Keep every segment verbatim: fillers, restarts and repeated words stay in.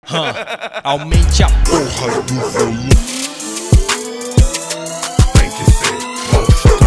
Hum, aumente a porra do volume. Tem que ser monstrão.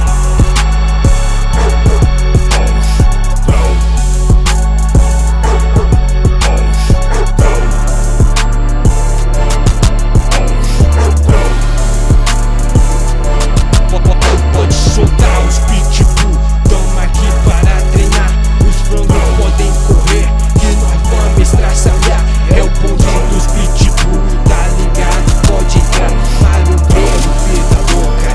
Pode soltar os pitbull, tamo aqui para treinar. Os frangos podem correr, que nós vamos estraçalhar. É o bonde dos pitbull, tá ligado? Pode entrar, marombreiro, vida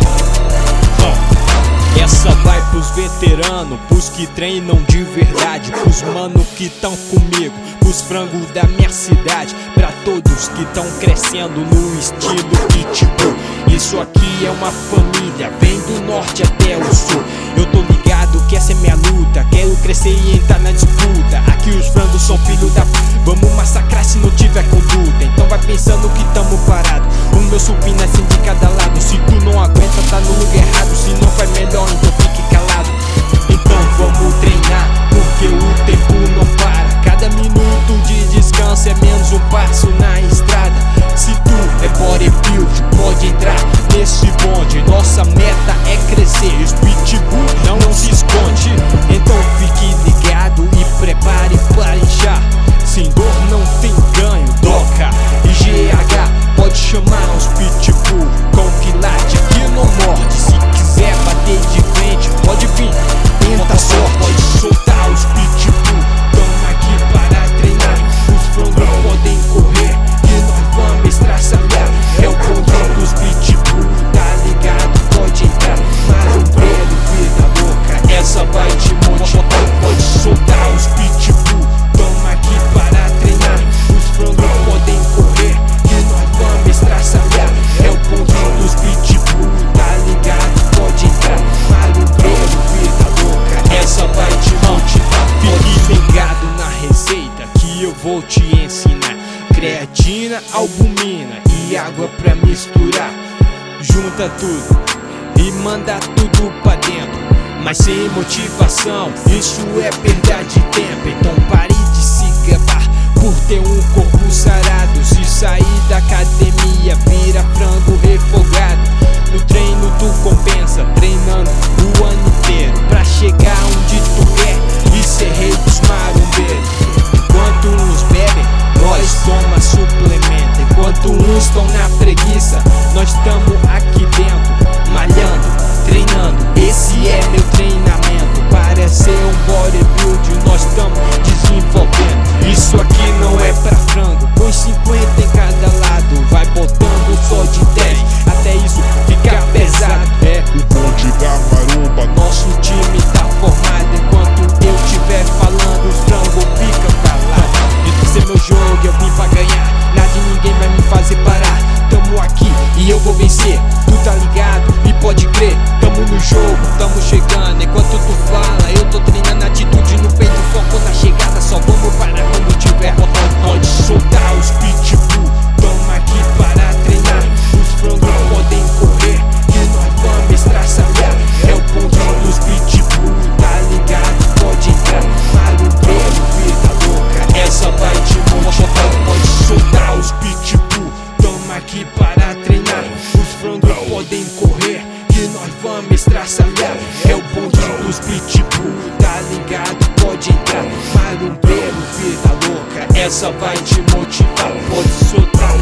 louca. Hum. Essa vai pros veteranos, pros que treinam de verdade, pros mano que tão comigo, pros frangos da minha cidade, pra todos que tão crescendo no estilo pitbull. Isso aqui é uma família, vem do norte até o sul. Eu tô ligado que essa é minha luta, quero crescer e entrar na disputa. Aqui os frangos são filho da p... Vamos massacrar se não tiver conduta. Então vai pensando que tamo parado. O meu supino é assim de cada lado. Se tu não aguenta, tá no lugar errado. Se não faz melhor, então fique calado. Então vamos treinar, porque o tempo não para. Cada minuto de descanso é menos um passo na estrada. Se tu é bodybuild, pode entrar nesse bonde. Nossa meta é crescer, os pitbull não, não se esconde. Então fique ligado e prepare para inchar. Sem dor não tem ganho, Doca e G H. Pode chamar os pitbull com quilate que não morde. Se quiser bater de frente, pode vir, tenta a sorte. Pode soltar os pitbull, tamo aqui para treinar. Os frangos podem correr, que nós vamos estraçalhar. É o bonde dos pitbull, tá ligado? Pode entrar, marombreiro, vida louca. Essa vai te motivar. Pode soltar os pitbull, tamo aqui para treinar. Os frangos podem correr, que nós vamos estraçalhar. É o bonde dos pitbull, tá ligado? Pode entrar, marombreiro, vida louca. Essa vai te motivar. Fique ligado na receita que eu vou te ensinar. Creatina, albumina e água pra misturar. Junta tudo e manda tudo pra dentro. Mas sem motivação, isso é perda de tempo. Então pare de se gabar por ter um corpo sarado. Se sair da academia, vira frango refogado. No treino tu compensa, treinando o ano inteiro, pra chegar onde tu quer e ser rei dos marombeiros. Enquanto uns bebem, nós toma suplemento. Enquanto uns estão na preguiça, nós tamo aqui dentro, malhando, treinando. Esse é meu treinamento. Para ser um bodybuild, nós tamo desenvolvendo. Isso aqui não é pra frango, põe cinquenta em cada lado. Vai botando só de dez, até isso ficar pesado. É O bonde da maromba. nosso time tá formado. Enquanto eu estiver falando, os frangos ficam calados. Esse é meu jogo, eu vim pra ganhar. Nada e ninguém vai me fazer parar. Tamo aqui e eu vou vencer. Tu tá ligado e pode crer. Tamo no jogo, tamo chegando. Enquanto tu fala, eu tô treinando atitude no peito, foco na chegada. Só vamos parar quando tiver. Pode soltar os pitbull, tamo aqui para treinar. Os frangos podem correr, que nós vamos estraçalhar. É o ponto dos pitbull, tá ligado? Pode entrar, marombreiro, vida louca. Essa vai te motivar. Pode soltar os pitbull, tamo aqui para treinar. Os frangos podem correr, que nós vamos estraçalhar. É o bonde dos pitbull, tá ligado? Pode entrar, marombreiro, vida louca. Essa vai te motivar. Pode soltar.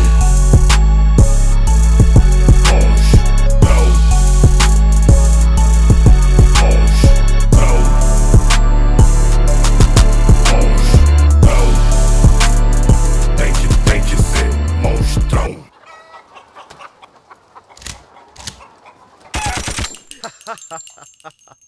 Tem que, tem que ser monstrão. Ha ha ha ha ha.